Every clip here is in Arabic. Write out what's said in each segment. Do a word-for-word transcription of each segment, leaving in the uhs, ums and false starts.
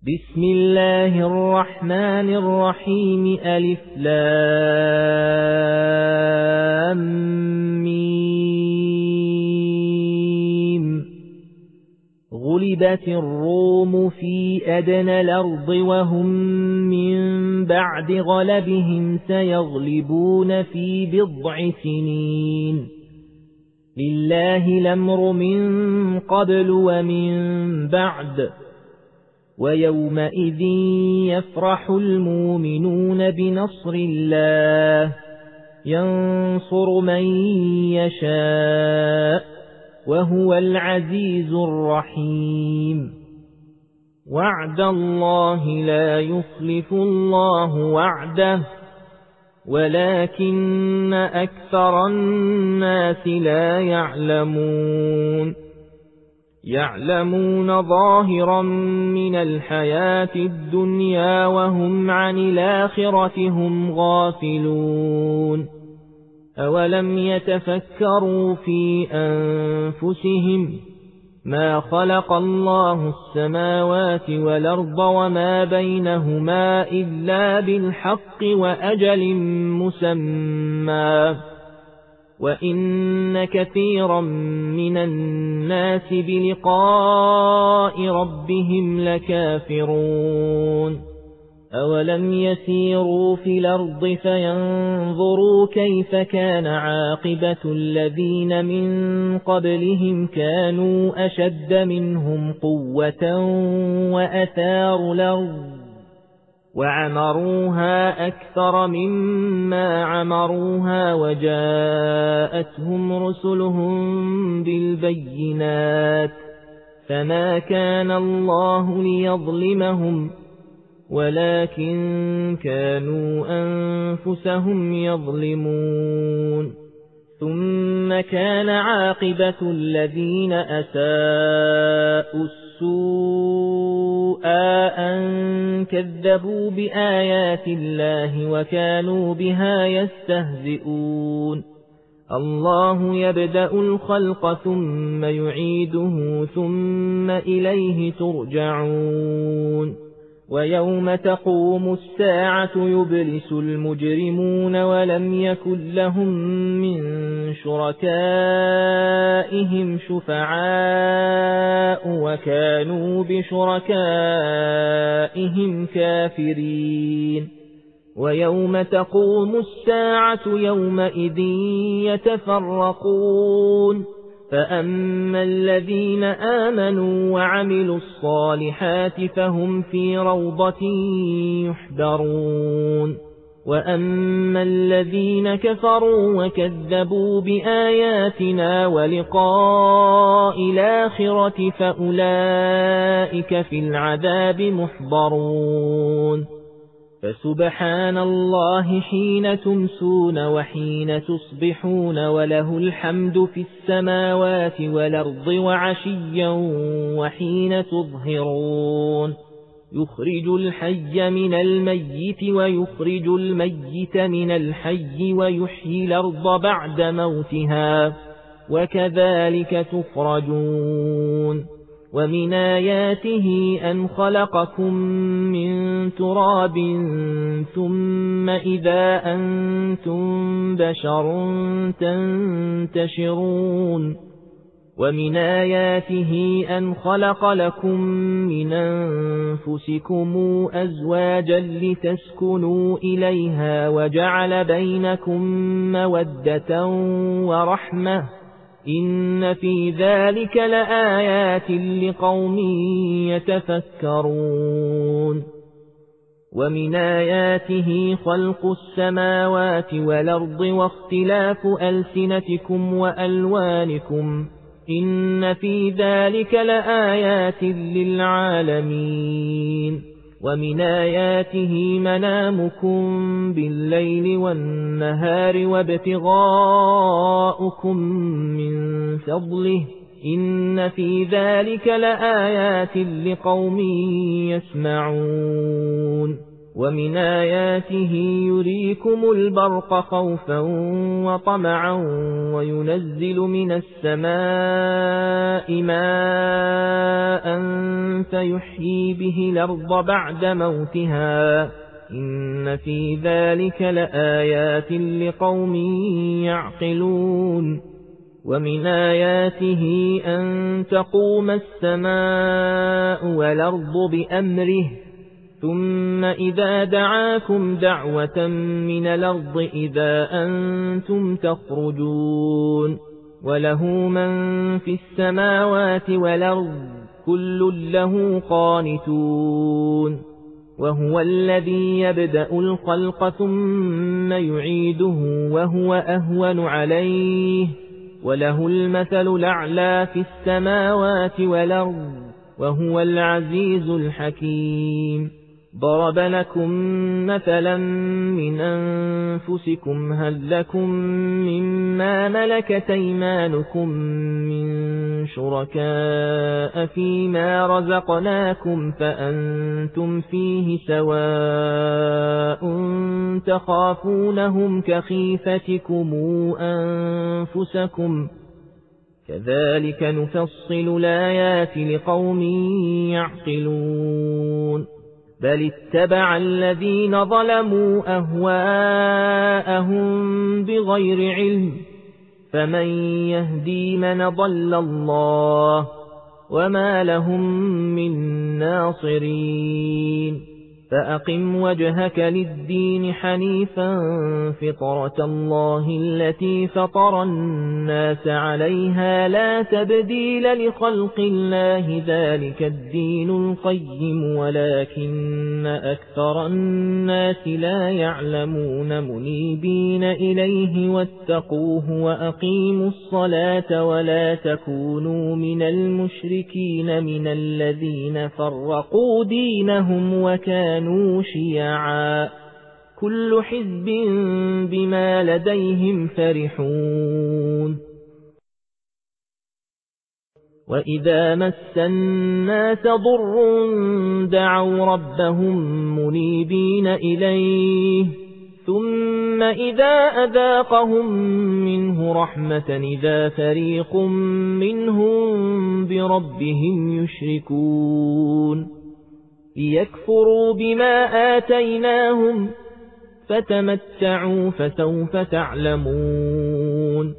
بسم الله الرحمن الرحيم ألف لام ميم غلبت الروم في أدنى الأرض وهم من بعد غلبهم سيغلبون في بضع سنين لله الأمر من قبل ومن بعد ويومئذ يفرح المؤمنون بنصر الله ينصر من يشاء وهو العزيز الرحيم وعد الله لا يخلف الله وعده ولكن أكثر الناس لا يعلمون يعلمون ظاهرا من الحياة الدنيا وهم عن الآخرة هم غافلون أولم يتفكروا في أنفسهم ما خلق الله السماوات والأرض وما بينهما إلا بالحق وأجل مسمى وإن كثيرا من الناس بلقاء ربهم لكافرون أولم يسيروا في الأرض فينظروا كيف كان عاقبة الذين من قبلهم كانوا أشد منهم قوة وأثاروا الأرض وعمروها أكثر مما عمروها وجاءتهم رسلهم بالبينات فما كان الله ليظلمهم ولكن كانوا أنفسهم يظلمون ثم كان عاقبة الذين أساءوا السوء أن كذبوا بآيات الله وكانوا بها يستهزئون الله يبدأ الخلق ثم يعيده ثم إليه ترجعون ويوم تقوم الساعة يبلس المجرمون ولم يكن لهم من شركائهم شفعاء وكانوا بشركائهم كافرين ويوم تقوم الساعة يومئذ يتفرقون فأما الذين آمنوا وعملوا الصالحات فهم في روضة يحبرون وأما الذين كفروا وكذبوا بآياتنا ولقاء الآخرة فأولئك في العذاب محضرون فسبحان الله حين تمسون وحين تصبحون وله الحمد في السماوات والأرض وعشيا وحين تظهرون يخرج الحي من الميت ويخرج الميت من الحي ويحيي الأرض بعد موتها وكذلك تخرجون ومن آياته أن خلقكم من تراب ثم إذا أنتم بشر تنتشرون ومن آياته أن خلق لكم من أنفسكم أزواجا لتسكنوا إليها وجعل بينكم مودة ورحمة إن في ذلك لآيات لقوم يتفكرون ومن آياته خلق السماوات والأرض واختلاف ألسنتكم وألوانكم إن في ذلك لآيات للعالمين ومن آياته منامكم بالليل والنهار وابتغاؤكم من فضله إن في ذلك لآيات لقوم يسمعون ومن آياته يريكم البرق خوفا وطمعا وينزل من السماء ماء فيحيي به الأرض بعد موتها إن في ذلك لآيات لقوم يعقلون ومن آياته أن تقوم السماء والأرض بأمره ثم إذا دعاكم دعوة من الأرض إذا أنتم تخرجون وله من في السماوات والأرض كل له قانتون وهو الذي يبدأ الخلق ثم يعيده وهو أهون عليه وله المثل الأعلى في السماوات والأرض وهو العزيز الحكيم ضرب لكم مثلا من أنفسكم هل لكم مما ملكت أيمانكم من شركاء فيما رزقناكم فأنتم فيه سواء تخافونهم كخيفتكم أنفسكم كذلك نفصل الآيات لقوم يعقلون بل اتبع الذين ظلموا أهواءهم بغير علم فمن يهدي من ضل الله وما لهم من ناصرين فأقم وجهك للدين حنيفا فطرة الله التي فطر الناس عليها لا تبديل لخلق الله ذلك الدين القيم ولكن أكثر الناس لا يعلمون منيبين إليه واتقوه وأقيموا الصلاة ولا تكونوا من المشركين من الذين فرقوا دينهم وكانوا شيعا كل حزب بما لديهم فرحون وإذا مس الناس ضر دعوا ربهم منيبين إليه ثم إذا أذاقهم منه رحمة إذا فريق منهم بربهم يشركون ليكفروا بما آتيناهم فتمتعوا فسوف تعلمون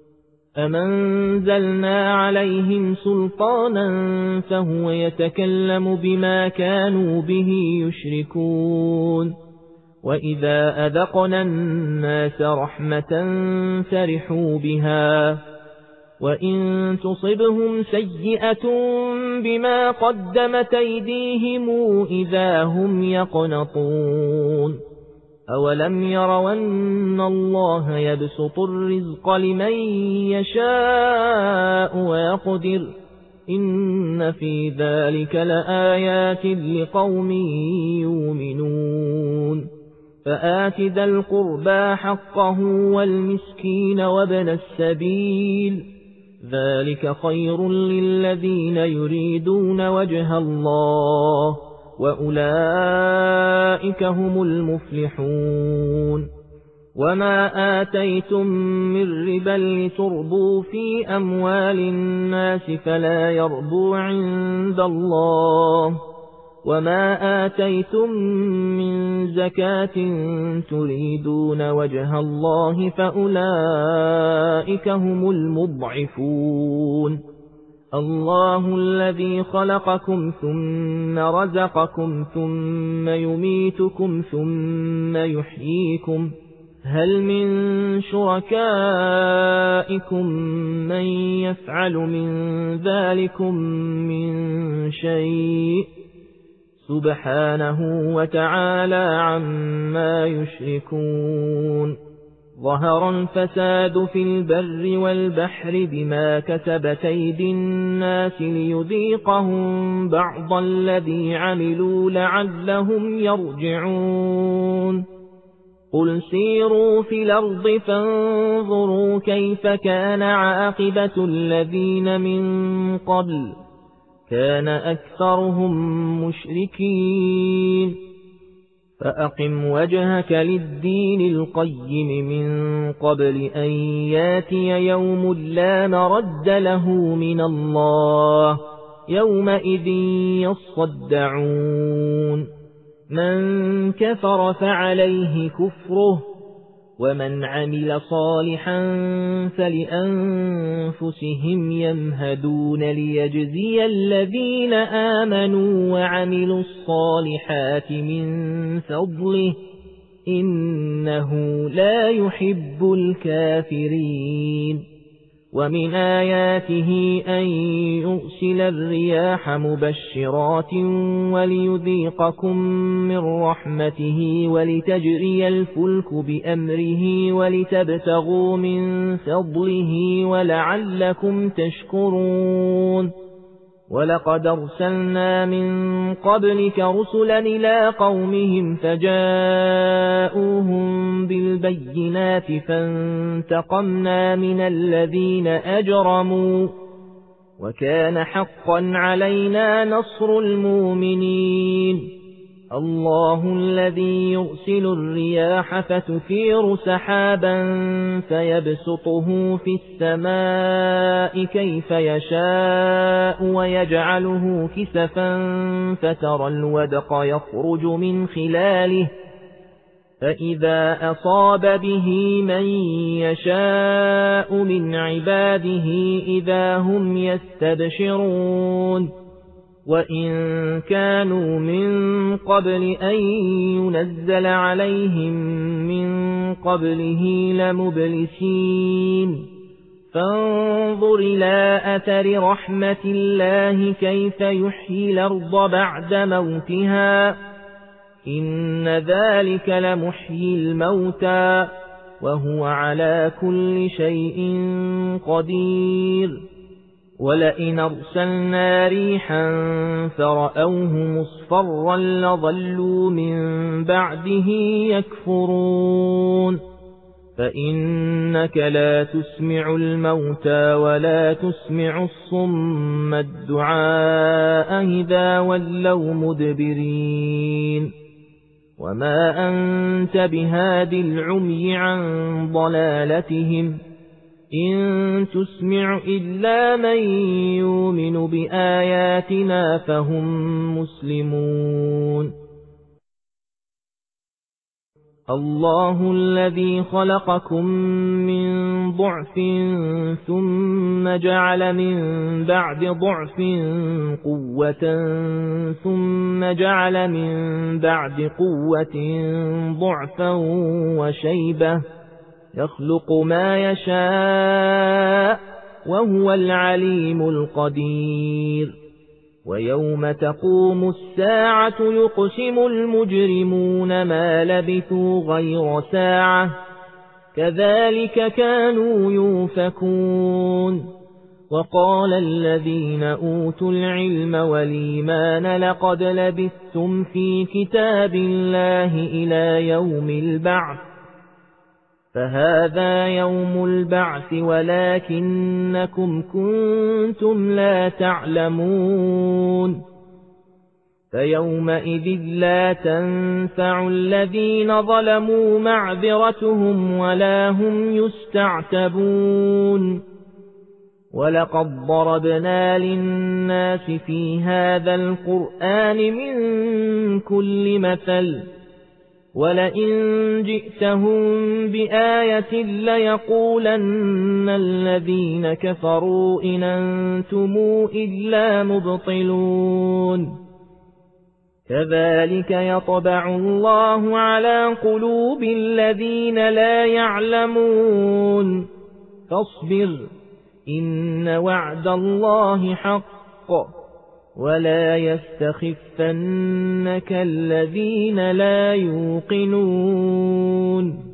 أمنزلنا عليهم سلطانا فهو يتكلم بما كانوا به يشركون وإذا أذقنا الناس رحمة فرحوا بها وإن تصبهم سيئة بما قدمت أيديهم إذا هم يقنطون أولم يروا أن الله يبسط الرزق لمن يشاء ويقدر إن في ذلك لآيات لقوم يؤمنون فآت ذا القربى حقه والمسكين وابن السبيل ذلك خير للذين يريدون وجه الله وأولئك هم المفلحون وما آتيتم من ربا لتربوا في أموال الناس فلا يربو عند الله وما آتيتم من زكاة تريدون وجه الله فأولئك هم المضعفون الله الذي خلقكم ثم رزقكم ثم يميتكم ثم يحييكم هل من شركائكم من يفعل من ذلكم من شيء سبحانه وتعالى عما يشركون ظهر الفساد في البر والبحر بما كسبت أيدي الناس ليذيقهم بعض الذي عملوا لعلهم يرجعون قل سيروا في الأرض فانظروا كيف كان عاقبة الذين من قبل كان أكثرهم مشركين فأقم وجهك للدين القيم من قبل أن ياتي يوم لا مرد له من الله يومئذ يصدعون من كفر فعليه كفره ومن عمل صالحا فلأنفسهم يمهدون ليجزي الذين آمنوا وعملوا الصالحات من فضله إنه لا يحب الكافرين ومن آياته أن يرسل الرياح مبشرات وليذيقكم من رحمته ولتجري الفلك بأمره ولتبتغوا من فضله ولعلكم تشكرون ولقد أرسلنا من قبلك رسلا إلى قومهم فجاءوهم بالبينات فانتقمنا من الذين أجرموا وكان حقا علينا نصر المؤمنين الله الذي يرسل الرياح فتثير سحابا فيبسطه في السماء كيف يشاء ويجعله كسفا فترى الودق يخرج من خلاله فإذا أصاب به من يشاء من عباده إذا هم يستبشرون وإن كانوا من قبل أن ينزل عليهم من قبله لمبلسين فانظر إلى أثر رحمة الله كيف يحيي الأرض بعد موتها إن ذلك لمحيي الموتى وهو على كل شيء قدير ولئن أرسلنا ريحا فرأوه مصفرا لظلوا من بعده يكفرون فإنك لا تسمع الموتى ولا تسمع الصم الدعاء إذا ولوا مدبرين وما أنت بهاد العمي عن ضلالتهم إن تسمع إلا من يؤمن بآياتنا فهم مسلمون الله الذي خلقكم من ضعف ثم جعل من بعد ضعف قوة ثم جعل من بعد قوة ضعفا وشيبة يخلق ما يشاء وهو العليم القدير ويوم تقوم الساعة يقسم المجرمون ما لبثوا غير ساعة كذلك كانوا يؤفكون وقال الذين أوتوا العلم والإيمان لقد لبثتم في كتاب الله إلى يوم البعث فهذا يوم البعث ولكنكم كنتم لا تعلمون فيومئذ لا تنفع الذين ظلموا معذرتهم ولا هم يستعتبون ولقد ضربنا للناس في هذا القرآن من كل مثل ولئن جئتهم بآية ليقولن الذين كفروا إن أنتم إلا مبطلون كذلك يطبع الله على قلوب الذين لا يعلمون فاصبر إن وعد الله حق ولا يستخفنك الذين لا يوقنون